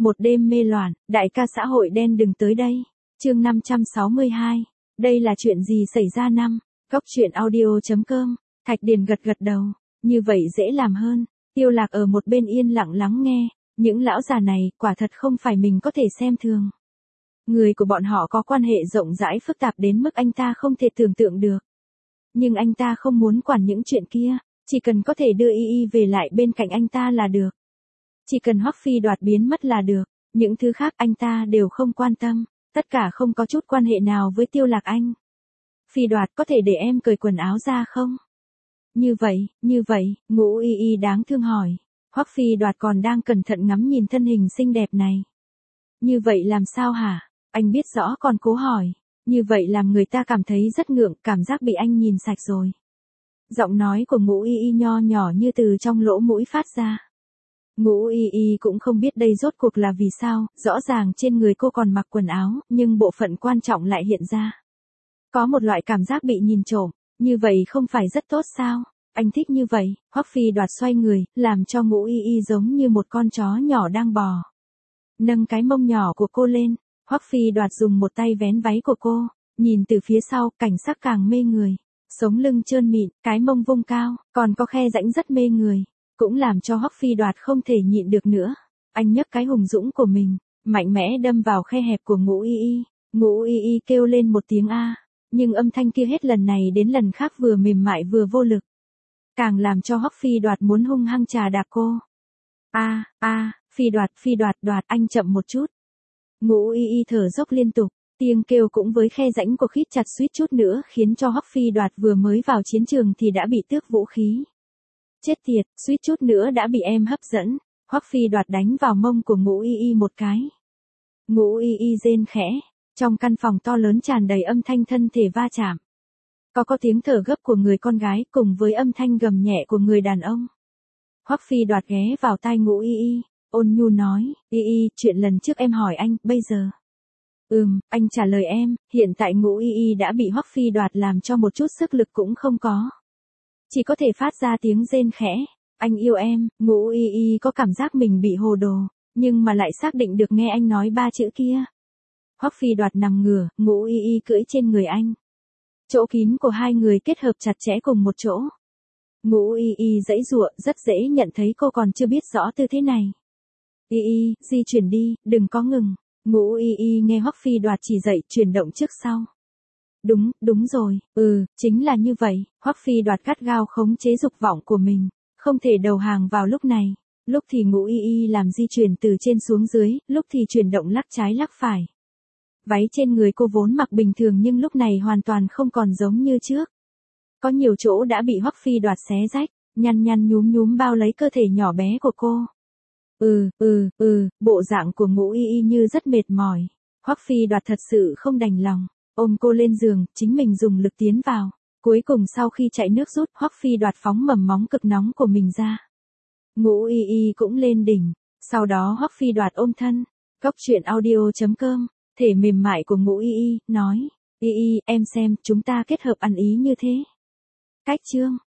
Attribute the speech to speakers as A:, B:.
A: Một đêm mê loạn, đại ca xã hội đen đừng tới đây. Chương 562. Đây là chuyện gì xảy ra năm? Góc truyện audio.com. Thạch Điền gật gật đầu. Như vậy dễ làm hơn. Tiêu Lạc ở một bên yên lặng lắng nghe. Những lão già này quả thật không phải mình có thể xem thường. Người của bọn họ có quan hệ rộng rãi phức tạp đến mức anh ta không thể tưởng tượng được. Nhưng anh ta không muốn quản những chuyện kia. Chỉ cần có thể đưa Y về lại bên cạnh anh ta là được. Chỉ cần Hoắc Phi Đoạt biến mất là được. Những thứ khác anh ta đều không quan tâm. Tất cả không có chút quan hệ nào với Tiêu Lạc Anh. Phi Đoạt có thể để em cởi quần áo ra không? Như vậy, Ngũ Y đáng thương hỏi. Hoắc Phi Đoạt còn đang cẩn thận ngắm nhìn thân hình xinh đẹp này. Như vậy làm sao hả? Anh biết rõ còn cố hỏi. Như vậy làm người ta cảm thấy rất ngượng, cảm giác bị anh nhìn sạch rồi. Giọng nói của Ngũ Y nho nhỏ như từ trong lỗ mũi phát ra. Ngũ Y cũng không biết đây rốt cuộc là vì sao, rõ ràng trên người cô còn mặc quần áo, nhưng bộ phận quan trọng lại hiện ra. Có một loại cảm giác bị nhìn trộm, như vậy không phải rất tốt sao? Anh thích như vậy. Hoắc Phi Đoạt xoay người, làm cho Ngũ Y giống như một con chó nhỏ đang bò. Nâng cái mông nhỏ của cô lên, Hoắc Phi Đoạt dùng một tay vén váy của cô, nhìn từ phía sau, cảnh sắc càng mê người. Sống lưng trơn mịn, cái mông vung cao, còn có khe rãnh rất mê người. Cũng làm cho Hoắc Phi Đoạt không thể nhịn được nữa. Anh nhấc cái hùng dũng của mình, mạnh mẽ đâm vào khe hẹp của Ngũ Y. Ngũ Y kêu lên một tiếng a, nhưng âm thanh kia hết lần này đến lần khác vừa mềm mại vừa vô lực. Càng làm cho Hoắc Phi Đoạt muốn hung hăng chà đạp cô. Phi Đoạt, anh chậm một chút. Ngũ Y thở dốc liên tục, tiếng kêu cũng với khe rãnh của khít chặt suýt chút nữa khiến cho Hoắc Phi Đoạt vừa mới vào chiến trường thì đã bị tước vũ khí. Chết tiệt, suýt chút nữa đã bị em hấp dẫn. Hoắc Phi Đoạt đánh vào mông của Ngũ Y một cái. Ngũ Y rên khẽ, trong căn phòng to lớn tràn đầy âm thanh thân thể va chạm. Có tiếng thở gấp của người con gái cùng với âm thanh gầm nhẹ của người đàn ông. Hoắc Phi Đoạt ghé vào tai Ngũ Y, ôn nhu nói, Y, chuyện lần trước em hỏi anh, bây giờ. Anh trả lời em, hiện tại Ngũ Y đã bị Hoắc Phi Đoạt làm cho một chút sức lực cũng không có. Chỉ có thể phát ra tiếng rên khẽ. Anh yêu em. Ngũ Y có cảm giác mình bị hồ đồ, nhưng mà lại xác định được nghe anh nói ba chữ kia. Hoắc Phi Đoạt nằm ngửa, Ngũ Y cưỡi trên người anh. Chỗ kín của hai người kết hợp chặt chẽ cùng một chỗ. Ngũ Y giãy giụa, rất dễ nhận thấy cô còn chưa biết rõ tư thế này. Y, di chuyển đi, đừng có ngừng. Ngũ Y nghe Hoắc Phi Đoạt chỉ dạy chuyển động trước sau. Đúng rồi, chính là như vậy. Hoắc Phi Đoạt gắt gao khống chế dục vọng của mình, không thể đầu hàng vào lúc này. Lúc thì Ngũ Y làm di chuyển từ trên xuống dưới, lúc thì chuyển động lắc trái lắc phải. Váy trên người cô vốn mặc bình thường nhưng lúc này hoàn toàn không còn giống như trước. Có nhiều chỗ đã bị Hoắc Phi Đoạt xé rách, nhăn nhúm bao lấy cơ thể nhỏ bé của cô. Bộ dạng của Ngũ Y như rất mệt mỏi. Hoắc Phi Đoạt thật sự không đành lòng, ôm cô lên giường, chính mình dùng lực tiến vào. Cuối cùng sau khi chạy nước rút, Hoắc Phi Đoạt phóng mầm móng cực nóng của mình ra. Ngũ Y cũng lên đỉnh, sau đó Hoắc Phi Đoạt ôm thân. Góc truyện audio.com, thể mềm mại của Ngũ Y, nói, Y, em xem, chúng ta kết hợp ăn ý như thế. Cách chương